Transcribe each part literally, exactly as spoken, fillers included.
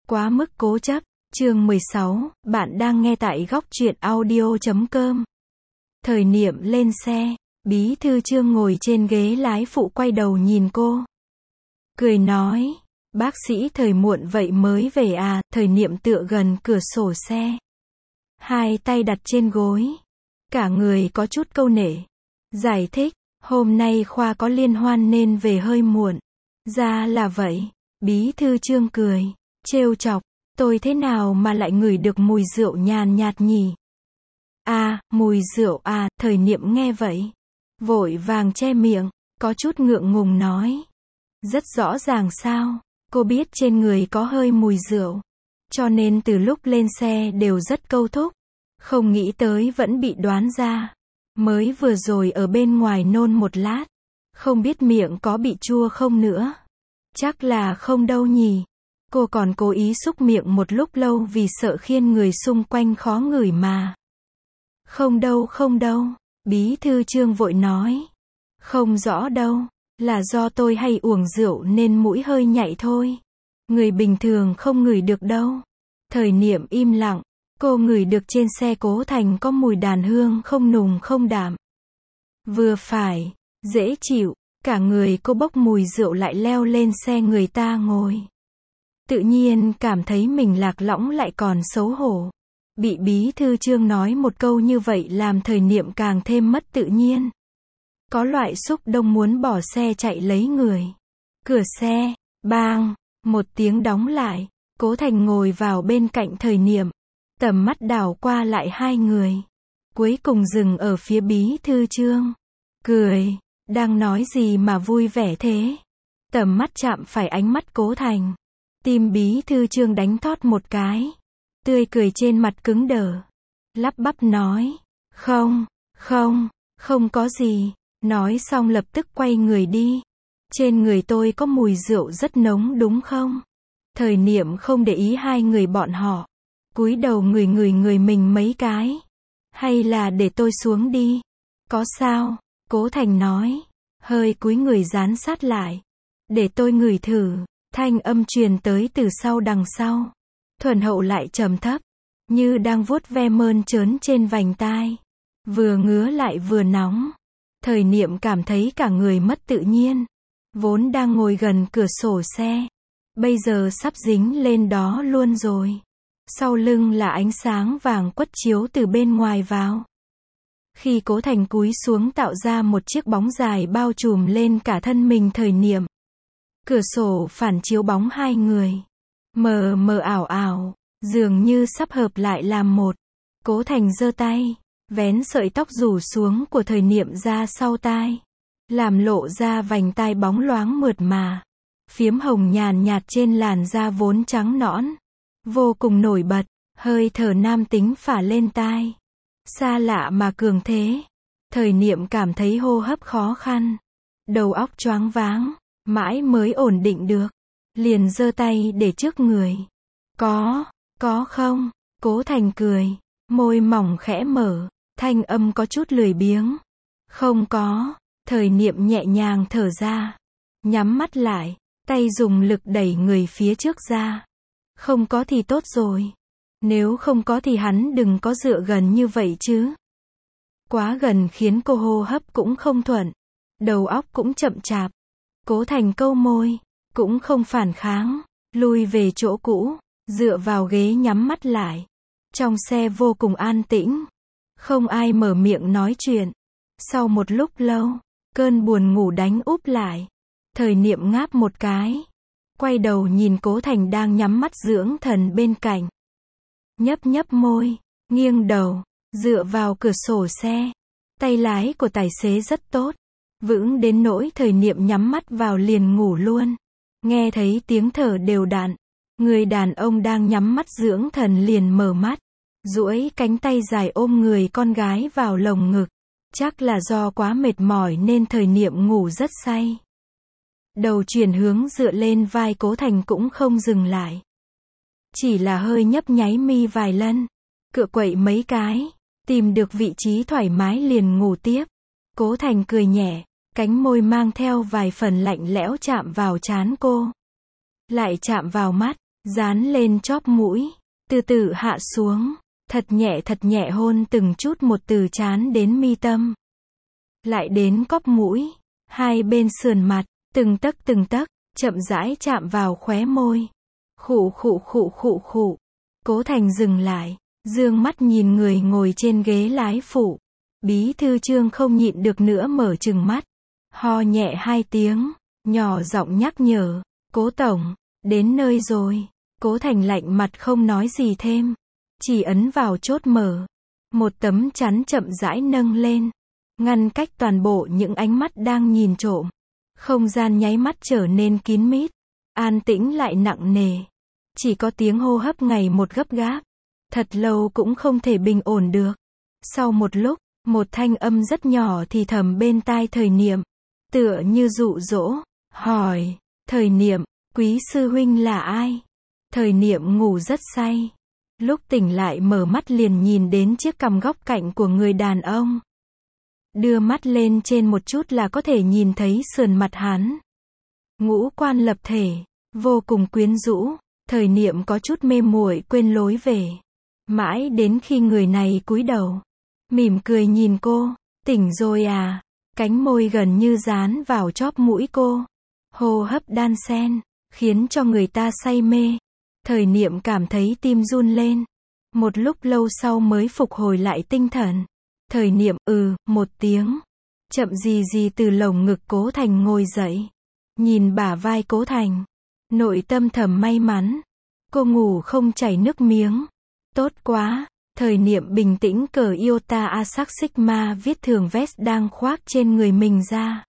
Quá mức cố chấp, chương mười sáu, bạn đang nghe tại góc truyện audio chấm com. Thời niệm lên xe, bí thư Trương ngồi trên ghế lái phụ quay đầu nhìn cô. Cười nói, bác sĩ Thời muộn vậy mới về à, Thời niệm tựa gần cửa sổ xe. Hai tay đặt trên gối. Cả người có chút câu nể. Giải thích, hôm nay khoa có liên hoan nên về hơi muộn. Ra là vậy, bí thư Trương cười, trêu chọc, tôi thế nào mà lại ngửi được mùi rượu nhàn nhạt nhỉ? À, mùi rượu à, Thời niệm nghe vậy. Vội vàng che miệng, có chút ngượng ngùng nói. Rất rõ ràng sao, cô biết trên người có hơi mùi rượu. Cho nên từ lúc lên xe đều rất câu thúc. Không nghĩ tới vẫn bị đoán ra. Mới vừa rồi ở bên ngoài nôn một lát. Không biết miệng có bị chua không nữa. Chắc là không đâu nhỉ. Cô còn cố ý xúc miệng một lúc lâu vì sợ khiến người xung quanh khó ngửi mà. Không đâu không đâu, bí thư Trương vội nói. Không rõ đâu, là do tôi hay uống rượu nên mũi hơi nhạy thôi. Người bình thường không ngửi được đâu. Thời niệm im lặng, cô ngửi được trên xe Cố Thành có mùi đàn hương không nùng không đạm. Vừa phải, dễ chịu, cả người cô bốc mùi rượu lại leo lên xe người ta ngồi. Tự nhiên cảm thấy mình lạc lõng lại còn xấu hổ. Bị bí thư Trương nói một câu như vậy làm Thời niệm càng thêm mất tự nhiên. Có loại xúc động muốn bỏ xe chạy lấy người. Cửa xe, bang, một tiếng đóng lại. Cố Thành ngồi vào bên cạnh Thời niệm. Tầm mắt đảo qua lại hai người. Cuối cùng dừng ở phía bí thư Trương. Cười, đang nói gì mà vui vẻ thế? Tầm mắt chạm phải ánh mắt Cố Thành. Tim bí thư Trương đánh thót một cái. Tươi cười trên mặt cứng đờ. Lắp bắp nói. Không, không, không có gì. Nói xong lập tức quay người đi. Trên người tôi có mùi rượu rất nóng đúng không? Thời niệm không để ý hai người bọn họ. Cúi đầu ngửi ngửi người mình mấy cái. Hay là để tôi xuống đi? Có sao? Cố Thành nói. Hơi cúi người dán sát lại. Để tôi ngửi thử. Thanh âm truyền tới từ sau đằng sau. Thuần hậu lại trầm thấp. Như đang vuốt ve mơn trớn trên vành tai. Vừa ngứa lại vừa nóng. Thời niệm cảm thấy cả người mất tự nhiên. Vốn đang ngồi gần cửa sổ xe. Bây giờ sắp dính lên đó luôn rồi. Sau lưng là ánh sáng vàng quất chiếu từ bên ngoài vào. Khi Cố Thành cúi xuống tạo ra một chiếc bóng dài bao trùm lên cả thân mình Thời niệm. Cửa sổ phản chiếu bóng hai người. Mờ mờ ảo ảo, dường như sắp hợp lại làm một. Cố Thành giơ tay, vén sợi tóc rủ xuống của Thời niệm ra sau tai. Làm lộ ra vành tai bóng loáng mượt mà. Phiếm hồng nhàn nhạt trên làn da vốn trắng nõn. Vô cùng nổi bật, hơi thở nam tính phả lên tai. Xa lạ mà cường thế. Thời niệm cảm thấy hô hấp khó khăn. Đầu óc choáng váng. Mãi mới ổn định được. Liền giơ tay để trước người. Có, có không? Cố Thành cười. Môi mỏng khẽ mở. Thanh âm có chút lười biếng. Không có. Thời niệm nhẹ nhàng thở ra. Nhắm mắt lại. Tay dùng lực đẩy người phía trước ra. Không có thì tốt rồi. Nếu không có thì hắn đừng có dựa gần như vậy chứ. Quá gần khiến cô hô hấp cũng không thuận. Đầu óc cũng chậm chạp. Cố Thành câu môi. Cũng không phản kháng. Lui về chỗ cũ. Dựa vào ghế nhắm mắt lại. Trong xe vô cùng an tĩnh. Không ai mở miệng nói chuyện. Sau một lúc lâu. Cơn buồn ngủ đánh úp lại. Thời niệm ngáp một cái. Quay đầu nhìn Cố Thành đang nhắm mắt dưỡng thần bên cạnh. Nhấp nhấp môi. Nghiêng đầu. Dựa vào cửa sổ xe. Tay lái của tài xế rất tốt. Vững đến nỗi Thời niệm nhắm mắt vào liền ngủ luôn. Nghe thấy tiếng thở đều đặn. Người đàn ông đang nhắm mắt dưỡng thần liền mở mắt. Duỗi cánh tay dài ôm người con gái vào lồng ngực. Chắc là do quá mệt mỏi nên Thời niệm ngủ rất say. Đầu chuyển hướng dựa lên vai Cố Thành cũng không dừng lại. Chỉ là hơi nhấp nháy mi vài lần. Cựa quậy mấy cái. Tìm được vị trí thoải mái liền ngủ tiếp. Cố Thành cười nhẹ. Cánh môi mang theo vài phần lạnh lẽo chạm vào trán cô. Lại chạm vào mắt. dán lên chóp mũi, từ từ hạ xuống, thật nhẹ thật nhẹ hôn từng chút một từ trán đến mi tâm. Lại đến cóp mũi, hai bên sườn mặt, từng tấc từng tấc, chậm rãi chạm vào khóe môi. Khụ khụ khụ khụ khụ. Cố Thành dừng lại, dương mắt nhìn người ngồi trên ghế lái phụ. Bí thư Trương không nhịn được nữa mở trừng mắt. Ho nhẹ hai tiếng, nhỏ giọng nhắc nhở, Cố Tổng, đến nơi rồi. Cố Thành lạnh mặt không nói gì thêm, chỉ ấn vào chốt mở. Một tấm chắn chậm rãi nâng lên, ngăn cách toàn bộ những ánh mắt đang nhìn trộm. Không gian nháy mắt trở nên kín mít, an tĩnh lại nặng nề. Chỉ có tiếng hô hấp ngày một gấp gáp, thật lâu cũng không thể bình ổn được. Sau một lúc, một thanh âm rất nhỏ thì thầm bên tai Thời Niệm, tựa như dụ dỗ, hỏi, Thời Niệm, quý sư huynh là ai? Thời Niệm ngủ rất say. Lúc tỉnh lại mở mắt liền nhìn đến chiếc cằm góc cạnh của người đàn ông. Đưa mắt lên trên một chút là có thể nhìn thấy sườn mặt hắn. Ngũ quan lập thể, vô cùng quyến rũ. Thời Niệm có chút mê muội quên lối về. Mãi đến khi người này cúi đầu, mỉm cười nhìn cô, tỉnh rồi à? Cánh môi gần như dán vào chóp mũi cô. Hô hấp đan xen, khiến cho người ta say mê. Thời Niệm cảm thấy tim run lên. Một lúc lâu sau mới phục hồi lại tinh thần. Thời Niệm, ừ, một tiếng. Chậm gì gì từ lồng ngực Cố Thành ngồi dậy. Nhìn bả vai Cố Thành. Nội tâm thầm may mắn. Cô ngủ không chảy nước miếng. Tốt quá. Thời Niệm bình tĩnh cởi Iota Asac Sigma viết thường vest đang khoác trên người mình ra.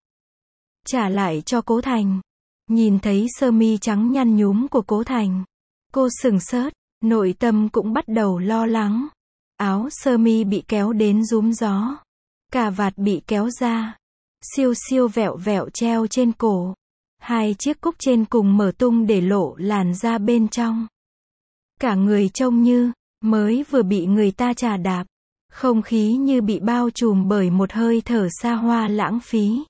Trả lại cho Cố Thành. Nhìn thấy sơ mi trắng nhăn nhúm của Cố Thành. Cô sừng sốt, nội tâm cũng bắt đầu lo lắng. Áo sơ mi bị kéo đến rúm gió. Cà vạt bị kéo ra. Siêu siêu vẹo vẹo treo trên cổ. Hai chiếc cúc trên cùng mở tung để lộ làn da bên trong. Cả người trông như mới vừa bị người ta chà đạp. Không khí như bị bao trùm bởi một hơi thở xa hoa lãng phí.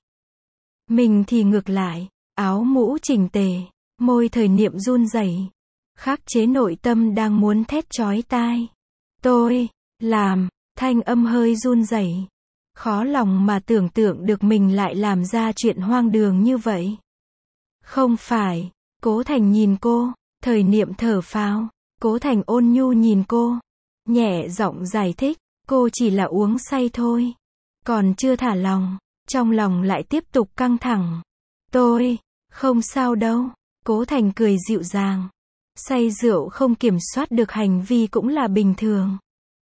Mình thì ngược lại, áo mũ chỉnh tề, môi Thời Niệm run rẩy, khắc chế nội tâm đang muốn thét chói tai. Tôi làm, thanh âm hơi run rẩy. Khó lòng mà tưởng tượng được mình lại làm ra chuyện hoang đường như vậy. Không phải. Cố Thành nhìn cô. Thời Niệm thở phào. Cố Thành ôn nhu nhìn cô, nhẹ giọng giải thích, cô chỉ là uống say thôi. Còn chưa thả lòng, trong lòng lại tiếp tục căng thẳng. Tôi, không sao đâu. Cố Thành cười dịu dàng. Say rượu không kiểm soát được hành vi cũng là bình thường.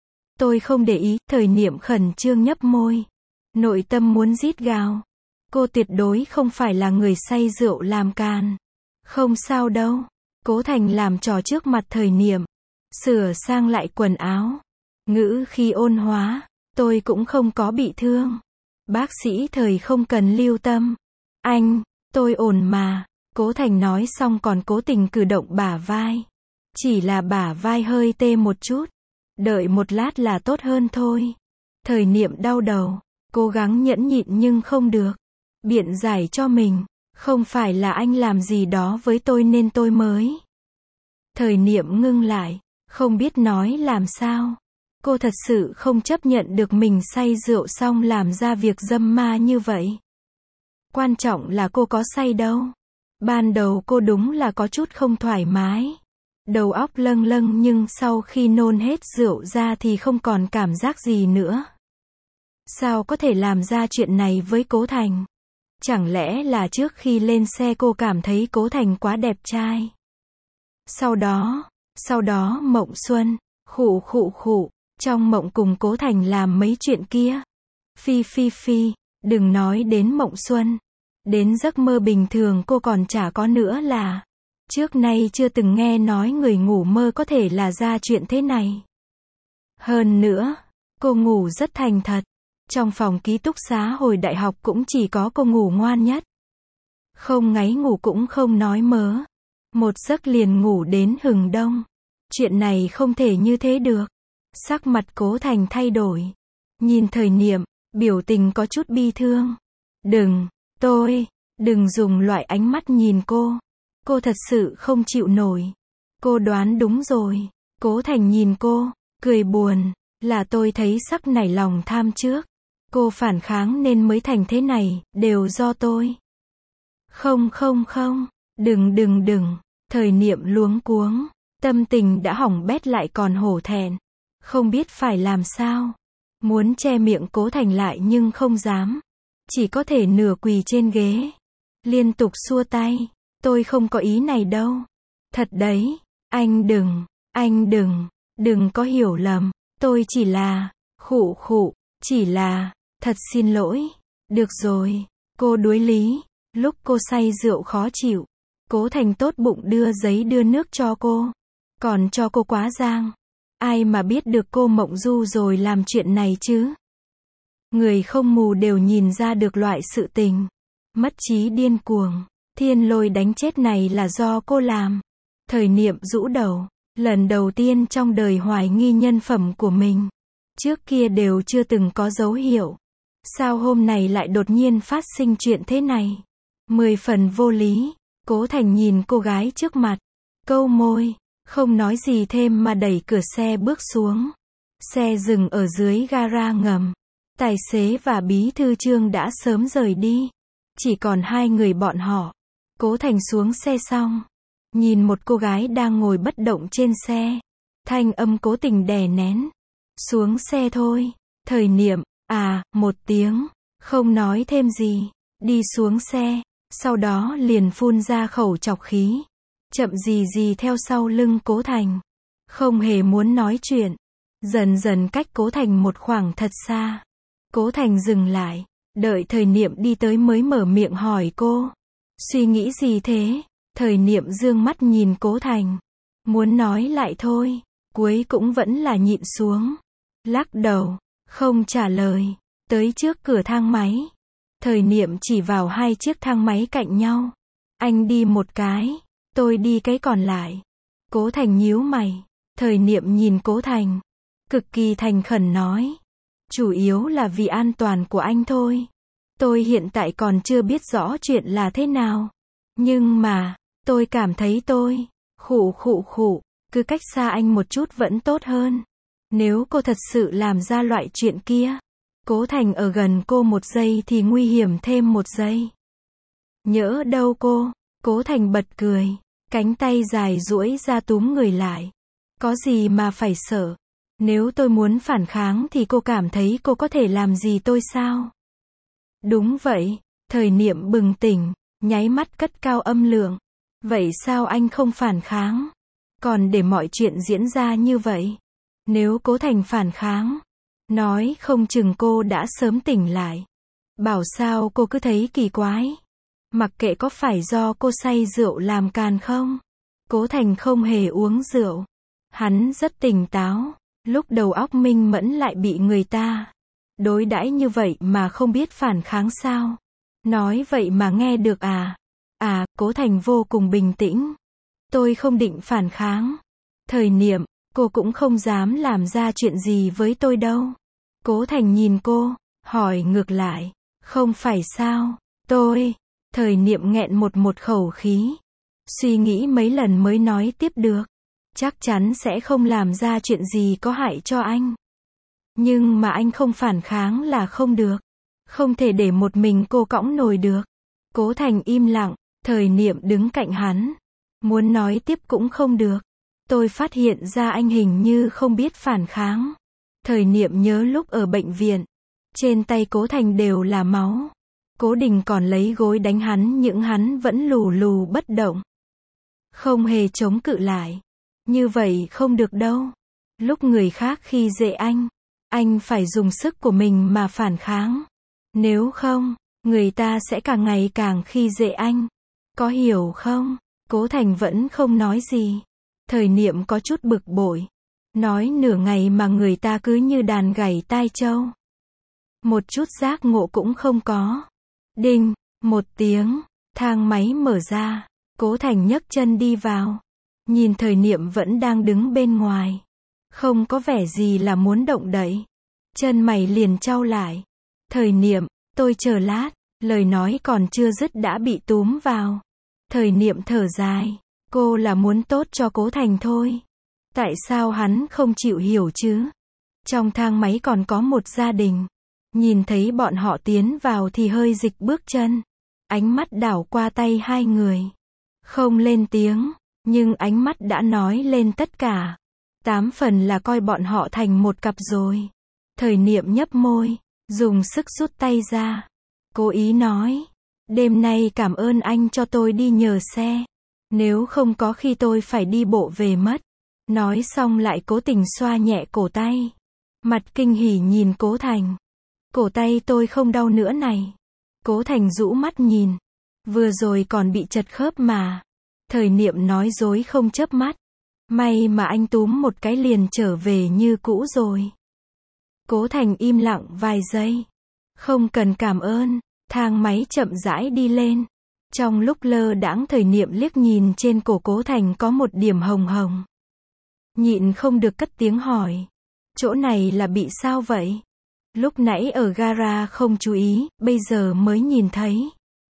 Tôi không để ý. Thời Niệm khẩn trương nhấp môi. Nội tâm muốn rít gào. Cô tuyệt đối không phải là người say rượu làm càn. Không sao đâu. Cố Thành làm trò trước mặt Thời Niệm. Sửa sang lại quần áo. Ngữ khi ôn hóa. Tôi cũng không có bị thương. Bác sĩ Thời không cần lưu tâm. Anh, tôi ổn mà. Cố Thành nói xong còn cố tình cử động bả vai. Chỉ là bả vai hơi tê một chút. Đợi một lát là tốt hơn thôi. Thời Niệm đau đầu. Cố gắng nhẫn nhịn nhưng không được. Biện giải cho mình. Không phải là anh làm gì đó với tôi nên tôi mới. Thời Niệm ngưng lại. Không biết nói làm sao. Cô thật sự không chấp nhận được mình say rượu xong làm ra việc dâm ma như vậy. Quan trọng là cô có say đâu. Ban đầu cô đúng là có chút không thoải mái. Đầu óc lâng lâng nhưng sau khi nôn hết rượu ra thì không còn cảm giác gì nữa. Sao có thể làm ra chuyện này với Cố Thành? Chẳng lẽ là trước khi lên xe cô cảm thấy Cố Thành quá đẹp trai? Sau đó, sau đó mộng xuân, khụ khụ khụ, trong mộng cùng Cố Thành làm mấy chuyện kia. Phi phi phi, đừng nói đến mộng xuân. Đến giấc mơ bình thường cô còn chả có nữa là. Trước nay chưa từng nghe nói người ngủ mơ có thể là ra chuyện thế này. Hơn nữa, cô ngủ rất thành thật. Trong phòng ký túc xá hồi đại học cũng chỉ có cô ngủ ngoan nhất. Không ngáy ngủ cũng không nói mớ. Một giấc liền ngủ đến hừng đông. Chuyện này không thể như thế được. Sắc mặt Cố Thành thay đổi. Nhìn Thời Niệm, biểu tình có chút bi thương. Đừng, tôi, đừng dùng loại ánh mắt nhìn cô. Cô thật sự không chịu nổi. Cô đoán đúng rồi. Cố Thành nhìn cô, cười buồn, là tôi thấy sắc nảy lòng tham trước. Cô phản kháng nên mới thành thế này, đều do tôi. Không không không, đừng đừng đừng, Thời Niệm luống cuống, tâm tình đã hỏng bét lại còn hổ thẹn, không biết phải làm sao. Muốn che miệng Cố Thành lại nhưng không dám, chỉ có thể nửa quỳ trên ghế, liên tục xua tay, tôi không có ý này đâu. Thật đấy, anh đừng, anh đừng, đừng có hiểu lầm, tôi chỉ là, khụ khụ, chỉ là, thật xin lỗi. Được rồi, cô đuối lý, lúc cô say rượu khó chịu, Cố Thành tốt bụng đưa giấy đưa nước cho cô, còn cho cô quá giang. Ai mà biết được cô mộng du rồi làm chuyện này chứ. Người không mù đều nhìn ra được loại sự tình mất trí điên cuồng, thiên lôi đánh chết này là do cô làm. Thời Niệm rũ đầu, lần đầu tiên trong đời hoài nghi nhân phẩm của mình. Trước kia đều chưa từng có dấu hiệu. Sao hôm nay lại đột nhiên phát sinh chuyện thế này? Mười phần vô lý. Cố Thành nhìn cô gái trước mặt, câu môi, không nói gì thêm mà đẩy cửa xe bước xuống. Xe dừng ở dưới gara ngầm. Tài xế và bí thư Trương đã sớm rời đi. Chỉ còn hai người bọn họ. Cố Thành xuống xe xong, nhìn một cô gái đang ngồi bất động trên xe. Thanh âm cố tình đè nén. Xuống xe thôi. Thời Niệm, à, một tiếng, không nói thêm gì. Đi xuống xe, sau đó liền phun ra khẩu trọc khí. Chậm gì gì theo sau lưng Cố Thành. Không hề muốn nói chuyện. Dần dần cách Cố Thành một khoảng thật xa. Cố Thành dừng lại, đợi Thời Niệm đi tới mới mở miệng hỏi cô. Suy nghĩ gì thế? Thời Niệm dương mắt nhìn Cố Thành. Muốn nói lại thôi, cuối cũng vẫn là nhịn xuống. Lắc đầu, không trả lời. Tới trước cửa thang máy. Thời Niệm chỉ vào hai chiếc thang máy cạnh nhau. Anh đi một cái, tôi đi cái còn lại. Cố Thành nhíu mày. Thời Niệm nhìn Cố Thành, cực kỳ thành khẩn nói. Chủ yếu là vì an toàn của anh thôi. Tôi hiện tại còn chưa biết rõ chuyện là thế nào. Nhưng mà, tôi cảm thấy tôi, khụ khụ khụ, cứ cách xa anh một chút vẫn tốt hơn. Nếu cô thật sự làm ra loại chuyện kia, Cố Thành ở gần cô một giây thì nguy hiểm thêm một giây. Nhỡ đâu cô, Cố Thành bật cười, cánh tay dài duỗi ra túm người lại. Có gì mà phải sợ? Nếu tôi muốn phản kháng thì cô cảm thấy cô có thể làm gì tôi sao? Đúng vậy, Thời Niệm bừng tỉnh, nháy mắt cất cao âm lượng. Vậy sao anh không phản kháng? Còn để mọi chuyện diễn ra như vậy? Nếu Cố Thành phản kháng, nói không chừng cô đã sớm tỉnh lại. Bảo sao cô cứ thấy kỳ quái. Mặc kệ có phải do cô say rượu làm càn không? Cố Thành không hề uống rượu. Hắn rất tỉnh táo. Lúc đầu óc minh mẫn lại bị người ta đối đãi như vậy mà không biết phản kháng sao? Nói vậy mà nghe được à? À, Cố Thành vô cùng bình tĩnh. Tôi không định phản kháng. Thời Niệm, cô cũng không dám làm ra chuyện gì với tôi đâu. Cố Thành nhìn cô, hỏi ngược lại. Không phải sao? Tôi... Thời Niệm nghẹn một một khẩu khí. Suy nghĩ mấy lần mới nói tiếp được. Chắc chắn sẽ không làm ra chuyện gì có hại cho anh. Nhưng mà anh không phản kháng là không được. Không thể để một mình cô cõng nổi được. Cố Thành im lặng, Thời Niệm đứng cạnh hắn. Muốn nói tiếp cũng không được. Tôi phát hiện ra anh hình như không biết phản kháng. Thời Niệm nhớ lúc ở bệnh viện. Trên tay Cố Thành đều là máu. Cố Đình còn lấy gối đánh hắn nhưng hắn vẫn lù lù bất động. Không hề chống cự lại. Như vậy không được đâu. Lúc người khác khi dễ anh, anh phải dùng sức của mình mà phản kháng. Nếu không, người ta sẽ càng ngày càng khi dễ anh. Có hiểu không? Cố Thành vẫn không nói gì. Thời Niệm có chút bực bội. Nói nửa ngày mà người ta cứ như đàn gảy tai trâu. Một chút giác ngộ cũng không có. Đinh, một tiếng, thang máy mở ra. Cố Thành nhấc chân đi vào. Nhìn Thời Niệm vẫn đang đứng bên ngoài. Không có vẻ gì là muốn động đậy. Chân mày liền chau lại. Thời Niệm, tôi chờ lát. Lời nói còn chưa dứt đã bị túm vào. Thời Niệm thở dài. Cô là muốn tốt cho Cố Thành thôi. Tại sao hắn không chịu hiểu chứ? Trong thang máy còn có một gia đình. Nhìn thấy bọn họ tiến vào thì hơi dịch bước chân. Ánh mắt đảo qua tay hai người. Không lên tiếng, nhưng ánh mắt đã nói lên tất cả. Tám phần là coi bọn họ thành một cặp rồi. Thời Niệm nhấp môi, dùng sức rút tay ra. Cố ý nói, đêm nay cảm ơn anh cho tôi đi nhờ xe. Nếu không có khi tôi phải đi bộ về mất. Nói xong lại cố tình xoa nhẹ cổ tay. Mặt kinh hỉ nhìn Cố Thành. Cổ tay tôi không đau nữa này. Cố Thành rũ mắt nhìn. Vừa rồi còn bị chật khớp mà. Thời Niệm nói dối không chớp mắt. May mà anh túm một cái liền trở về như cũ rồi. Cố Thành im lặng vài giây. Không cần cảm ơn. Thang máy chậm rãi đi lên. Trong lúc lơ đãng Thời Niệm liếc nhìn trên cổ Cố Thành có một điểm hồng hồng. Nhịn không được cất tiếng hỏi. Chỗ này là bị sao vậy? Lúc nãy ở gara không chú ý, bây giờ mới nhìn thấy.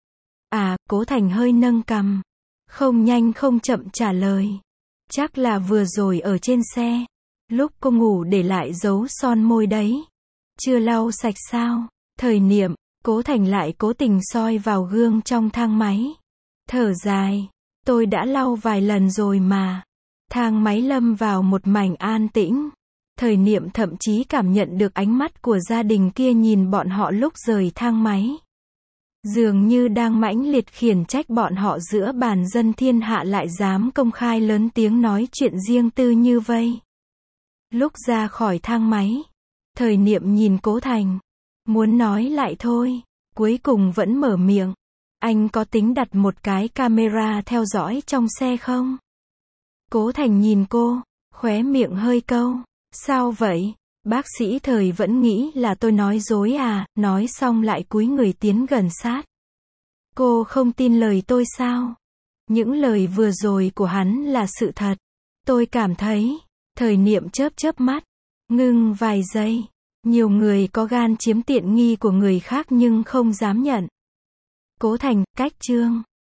À, Cố Thành hơi nâng cằm. Không nhanh không chậm trả lời. Chắc là vừa rồi ở trên xe. Lúc cô ngủ để lại dấu son môi đấy. Chưa lau sạch sao? Thời Niệm, Cố Thành lại cố tình soi vào gương trong thang máy. Thở dài. Tôi đã lau vài lần rồi mà. Thang máy lâm vào một mảnh an tĩnh. Thời Niệm thậm chí cảm nhận được ánh mắt của gia đình kia nhìn bọn họ lúc rời thang máy. Dường như đang mãnh liệt khiển trách bọn họ giữa bàn dân thiên hạ lại dám công khai lớn tiếng nói chuyện riêng tư như vây. Lúc ra khỏi thang máy, Thời Niệm nhìn Cố Thành. Muốn nói lại thôi, cuối cùng vẫn mở miệng. Anh có tính đặt một cái camera theo dõi trong xe không? Cố Thành nhìn cô, khóe miệng hơi câu. Sao vậy? Bác sĩ Thời vẫn nghĩ là tôi nói dối à, nói xong lại cúi người tiến gần sát. Cô không tin lời tôi sao? Những lời vừa rồi của hắn là sự thật. Tôi cảm thấy. Thời Niệm chớp chớp mắt. Ngưng vài giây. Nhiều người có gan chiếm tiện nghi của người khác nhưng không dám nhận. Cố Thành, cách chương.